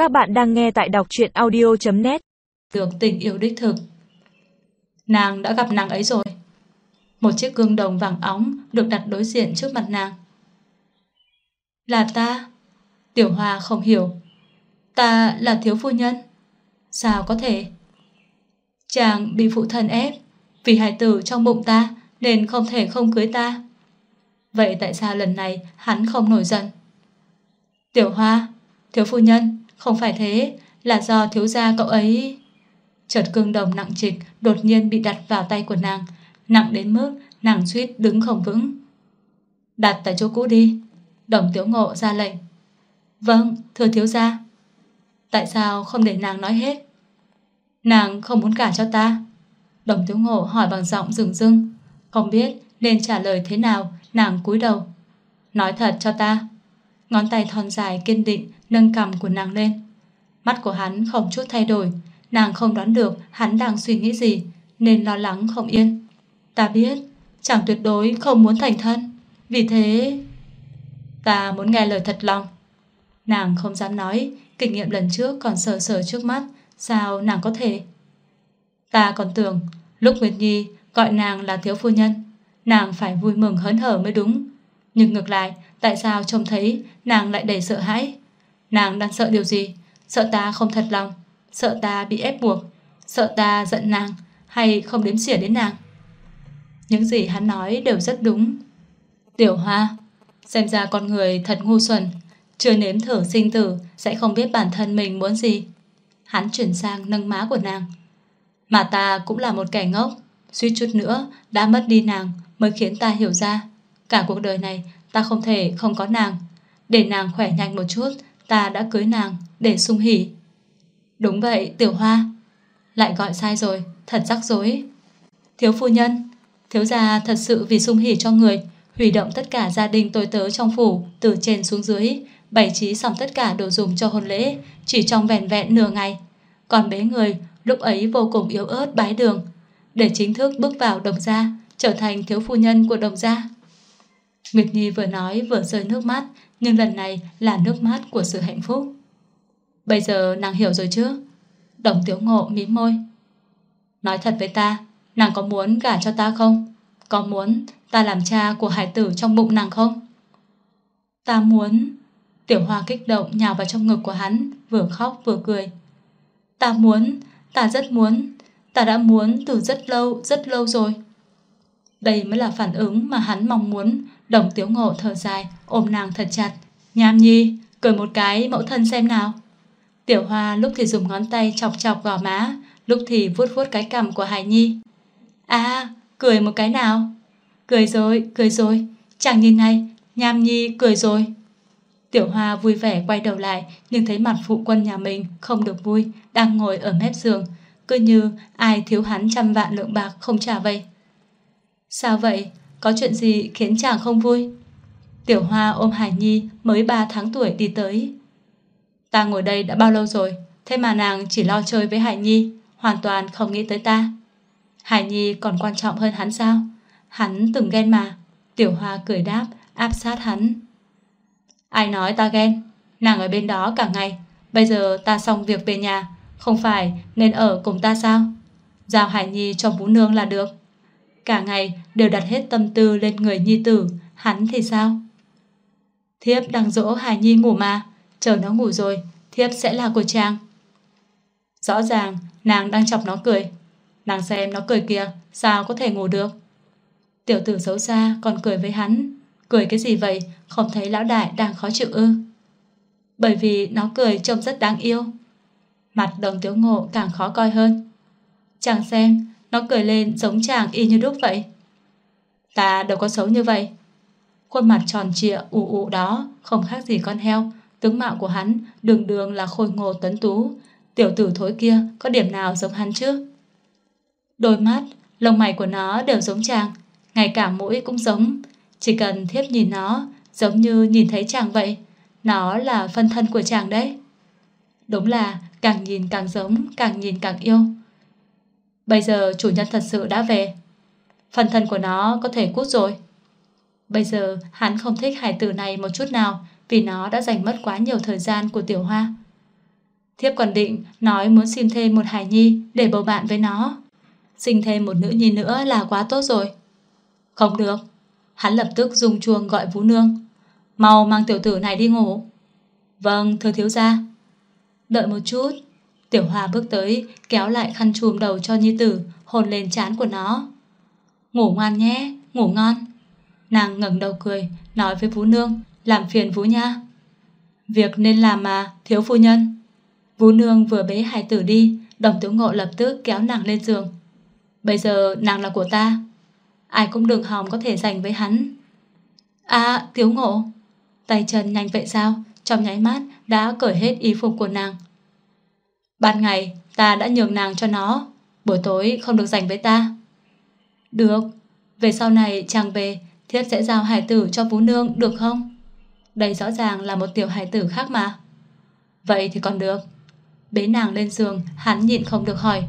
Các bạn đang nghe tại đọc truyện audio.net. Được tình yêu đích thực. Nàng đã gặp nàng ấy rồi. Một chiếc gương đồng vàng óng được đặt đối diện trước mặt nàng. Là ta? Tiểu Hoa không hiểu. Ta là thiếu phu nhân. Sao có thể? Chàng bị phụ thân ép, vì hài tử trong bụng ta nên không thể không cưới ta. Vậy tại sao lần này hắn không nổi giận? Tiểu Hoa, thiếu phu nhân, không phải thế, là do thiếu gia cậu ấy. Chợt gương đồng nặng trịch đột nhiên bị đặt vào tay của nàng, nặng đến mức nàng suýt đứng không vững. Đặt tại chỗ cũ đi. Đồng Tiểu Ngộ ra lệnh. Vâng, thưa thiếu gia. Tại sao không để nàng nói hết? Nàng không muốn gả cho ta. Đồng Tiểu Ngộ hỏi bằng giọng rừng rưng. Không biết nên trả lời thế nào. Nàng cúi đầu. Nói thật cho ta. Ngón tay thon dài kiên định nâng cằm của nàng lên. Mắt của hắn không chút thay đổi. Nàng không đoán được hắn đang suy nghĩ gì, nên lo lắng không yên. Ta biết chàng tuyệt đối không muốn thành thân, vì thế ta muốn nghe lời thật lòng. Nàng không dám nói. Kinh nghiệm lần trước còn sờ sờ trước mắt, sao nàng có thể? Ta còn tưởng lúc Nguyệt Nhi gọi nàng là thiếu phu nhân, nàng phải vui mừng hớn hở mới đúng. Nhưng ngược lại, tại sao trông thấy nàng lại đầy sợ hãi? Nàng đang sợ điều gì? Sợ ta không thật lòng, sợ ta bị ép buộc, sợ ta giận nàng, hay không đếm xỉa đến nàng? Những gì hắn nói đều rất đúng. Tiểu Hoa, xem ra con người thật ngu xuẩn, chưa nếm thử sinh tử sẽ không biết bản thân mình muốn gì. Hắn chuyển sang nâng má của nàng. Mà ta cũng là một kẻ ngốc, suýt chút nữa đã mất đi nàng mới khiến ta hiểu ra cả cuộc đời này ta không thể không có nàng. Để nàng khỏe nhanh một chút, ta đã cưới nàng để sung hỉ. Đúng vậy, Tiểu Hoa. Lại gọi sai rồi, thật rắc rối. Thiếu phu nhân, thiếu gia thật sự vì sung hỉ cho người huy động tất cả gia đình tôi tớ trong phủ từ trên xuống dưới, bày trí xong tất cả đồ dùng cho hôn lễ chỉ trong vẻn vẹn nửa ngày. Còn bế người lúc ấy vô cùng yếu ớt bái đường, để chính thức bước vào Đồng gia, trở thành thiếu phu nhân của Đồng gia. Nguyệt Nhi vừa nói vừa rơi nước mắt, nhưng lần này là nước mắt của sự hạnh phúc. Bây giờ nàng hiểu rồi chứ? Đồng Tiểu Ngộ mím môi. Nói thật với ta, nàng có muốn gả cho ta không? Có muốn ta làm cha của hải tử trong bụng nàng không? Ta muốn. Tiểu Hoa kích động nhào vào trong ngực của hắn, vừa khóc vừa cười. Ta muốn, ta rất muốn, ta đã muốn từ rất lâu rồi. Đây mới là phản ứng mà hắn mong muốn. Đồng Tiểu Ngộ thở dài, ôm nàng thật chặt. Nham Nhi, cười một cái mẫu thân xem nào. Tiểu Hoa lúc thì dùng ngón tay chọc chọc gò má, lúc thì vuốt vuốt cái cằm của Hải Nhi. À, cười một cái nào. Cười rồi, chàng nhìn này, Nham Nhi cười rồi. Tiểu Hoa vui vẻ quay đầu lại, nhưng thấy mặt phụ quân nhà mình không được vui, đang ngồi ở mép giường, cứ như ai thiếu hắn 100 vạn lượng bạc không trả vậy. Sao vậy? Có chuyện gì khiến chàng không vui? Tiểu Hoa ôm Hải Nhi mới 3 tháng tuổi đi tới. Ta ngồi đây đã bao lâu rồi, thế mà nàng chỉ lo chơi với Hải Nhi, hoàn toàn không nghĩ tới ta. Hải Nhi còn quan trọng hơn hắn sao? Hắn từng ghen mà. Tiểu Hoa cười đáp, áp sát hắn. Ai nói ta ghen? Nàng ở bên đó cả ngày, bây giờ ta xong việc về nhà, không phải nên ở cùng ta sao? Giao Hải Nhi cho Vũ Nương là được. Cả ngày đều đặt hết tâm tư lên người nhi tử, hắn thì sao? Thiếp đang dỗ Hải Nhi ngủ mà, chờ nó ngủ rồi, thiếp sẽ là của chàng. Rõ ràng nàng đang chọc nó cười. Nàng xem nó cười kìa, sao có thể ngủ được? Tiểu tử xấu xa còn cười với hắn. Cười cái gì vậy? Không thấy lão đại đang khó chịu ư? Bởi vì nó cười trông rất đáng yêu. Mặt Đồng Tiểu Ngộ càng khó coi hơn. Chàng xem, nó cười lên giống chàng y như đúc vậy. Ta đâu có xấu như vậy. Khuôn mặt tròn trịa ù ù đó không khác gì con heo. Tướng mạo của hắn đường đường là khôi ngô tuấn tú. Tiểu tử thối kia có điểm nào giống hắn chứ? Đôi mắt, lông mày của nó đều giống chàng, ngay cả mũi cũng giống. Chỉ cần thiếp nhìn nó giống như nhìn thấy chàng vậy. Nó là phân thân của chàng đấy. Đúng là càng nhìn càng giống, càng nhìn càng yêu. Bây giờ chủ nhân thật sự đã về, phân thân của nó có thể cút rồi. Bây giờ hắn không thích hải tử này một chút nào, vì nó đã dành mất quá nhiều thời gian của Tiểu Hoa. Thiếp còn định nói muốn sinh thêm một hài nhi để bầu bạn với nó. Sinh thêm một nữ nhi nữa là quá tốt rồi. Không được. Hắn lập tức rung chuông gọi Vú Nương. Mau mang tiểu tử này đi ngủ. Vâng, thưa thiếu gia. Đợi một chút. Tiểu Hoa bước tới, kéo lại khăn trùm đầu cho nhi tử, hôn lên trán của nó. Ngủ ngoan nhé, ngủ ngon. Nàng ngẩng đầu cười, nói với Vú Nương, làm phiền Vú nha. Việc nên làm mà, thiếu phu nhân. Vú Nương vừa bế hài tử đi, Đồng Tiểu Ngộ lập tức kéo nàng lên giường. Bây giờ nàng là của ta, ai cũng đừng hòng có thể giành với hắn. À, Tiểu Ngộ. Tay chân nhanh vậy sao, trong nháy mắt đã cởi hết y phục của nàng. Ban ngày ta đã nhường nàng cho nó, buổi tối không được giành với ta. Được, về sau này chàng về, thiếp sẽ giao hài tử cho Vú Nương được không? Đây rõ ràng là một tiểu hài tử khác mà. Vậy thì còn được. Bế nàng lên giường, hắn nhịn không được hỏi.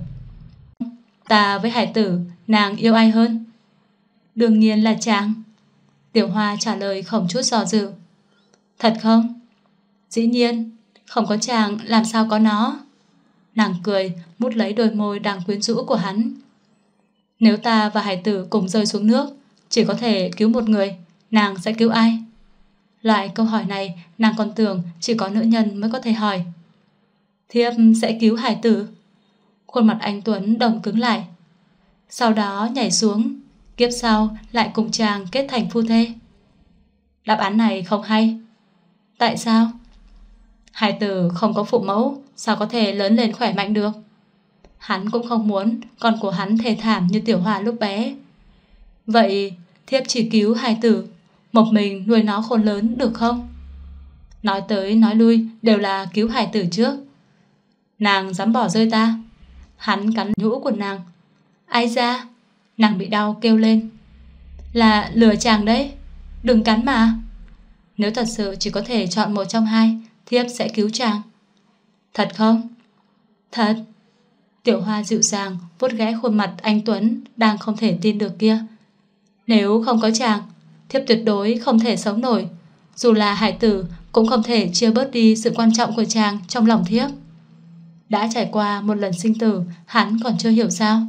Ta với hài tử, nàng yêu ai hơn? Đương nhiên là chàng. Tiểu Hoa trả lời không chút do dự. Thật không? Dĩ nhiên, không có chàng làm sao có nó. Nàng cười, mút lấy đôi môi đang quyến rũ của hắn. Nếu ta và hài tử cùng rơi xuống nước, chỉ có thể cứu một người, nàng sẽ cứu ai? Loại câu hỏi này nàng còn tưởng chỉ có nữ nhân mới có thể hỏi. Thiếp sẽ cứu hài tử. Khuôn mặt anh Tuấn đông cứng lại. Sau đó nhảy xuống, kiếp sau lại cùng chàng kết thành phu thê. Đáp án này không hay. Tại sao? Hài tử không có phụ mẫu, sao có thể lớn lên khỏe mạnh được? Hắn cũng không muốn con của hắn thê thảm như Tiểu Hoa lúc bé. Vậy thiếp chỉ cứu hài tử, một mình nuôi nó khôn lớn được không? Nói tới nói lui đều là cứu hài tử trước. Nàng dám bỏ rơi ta? Hắn cắn nhũ của nàng. Ai ra? Nàng bị đau kêu lên. Là lừa chàng đấy, đừng cắn mà. Nếu thật sự chỉ có thể chọn một trong hai, thiếp sẽ cứu chàng. Thật không? Thật. Tiểu Hoa dịu dàng vuốt ghé khuôn mặt anh Tuấn đang không thể tin được kia. Nếu không có chàng, thiếp tuyệt đối không thể sống nổi. Dù là hải tử cũng không thể chia bớt đi sự quan trọng của chàng trong lòng thiếp. Đã trải qua một lần sinh tử, hắn còn chưa hiểu sao?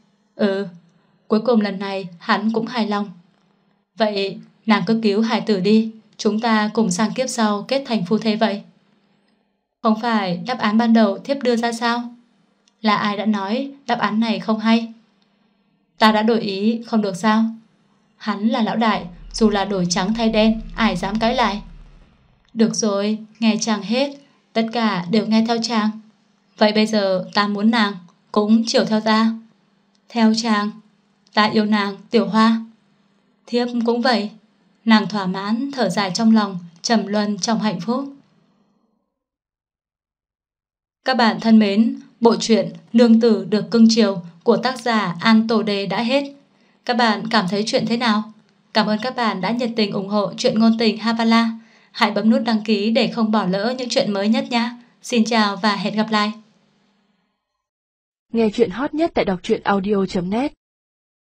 Cuối cùng lần này hắn cũng hài lòng. Vậy nàng cứ cứu hải tử đi, chúng ta cùng sang kiếp sau kết thành phu thê vậy. Không phải đáp án ban đầu thiếp đưa ra sao? Là ai đã nói đáp án này không hay? Ta đã đổi ý không được sao? Hắn là lão đại, dù là đổi trắng thay đen, ai dám cãi lại? Được rồi, nghe chàng hết, tất cả đều nghe theo chàng. Vậy bây giờ ta muốn nàng cũng chiều theo ta. Theo chàng. Ta yêu nàng, Tiểu Hoa. Thiếp cũng vậy. Nàng thỏa mãn thở dài trong lòng, trầm luân trong hạnh phúc. Các bạn thân mến, bộ truyện Nương Tử Được Cưng Chiều của tác giả An Tổ Đề đã hết. Các bạn cảm thấy chuyện thế nào? Cảm ơn các bạn đã nhiệt tình ủng hộ truyện ngôn tình Havala. Hãy bấm nút đăng ký để không bỏ lỡ những chuyện mới nhất nhé. Xin chào và hẹn gặp lại. Nghe chuyện hot nhất tại đọc truyện audio.net.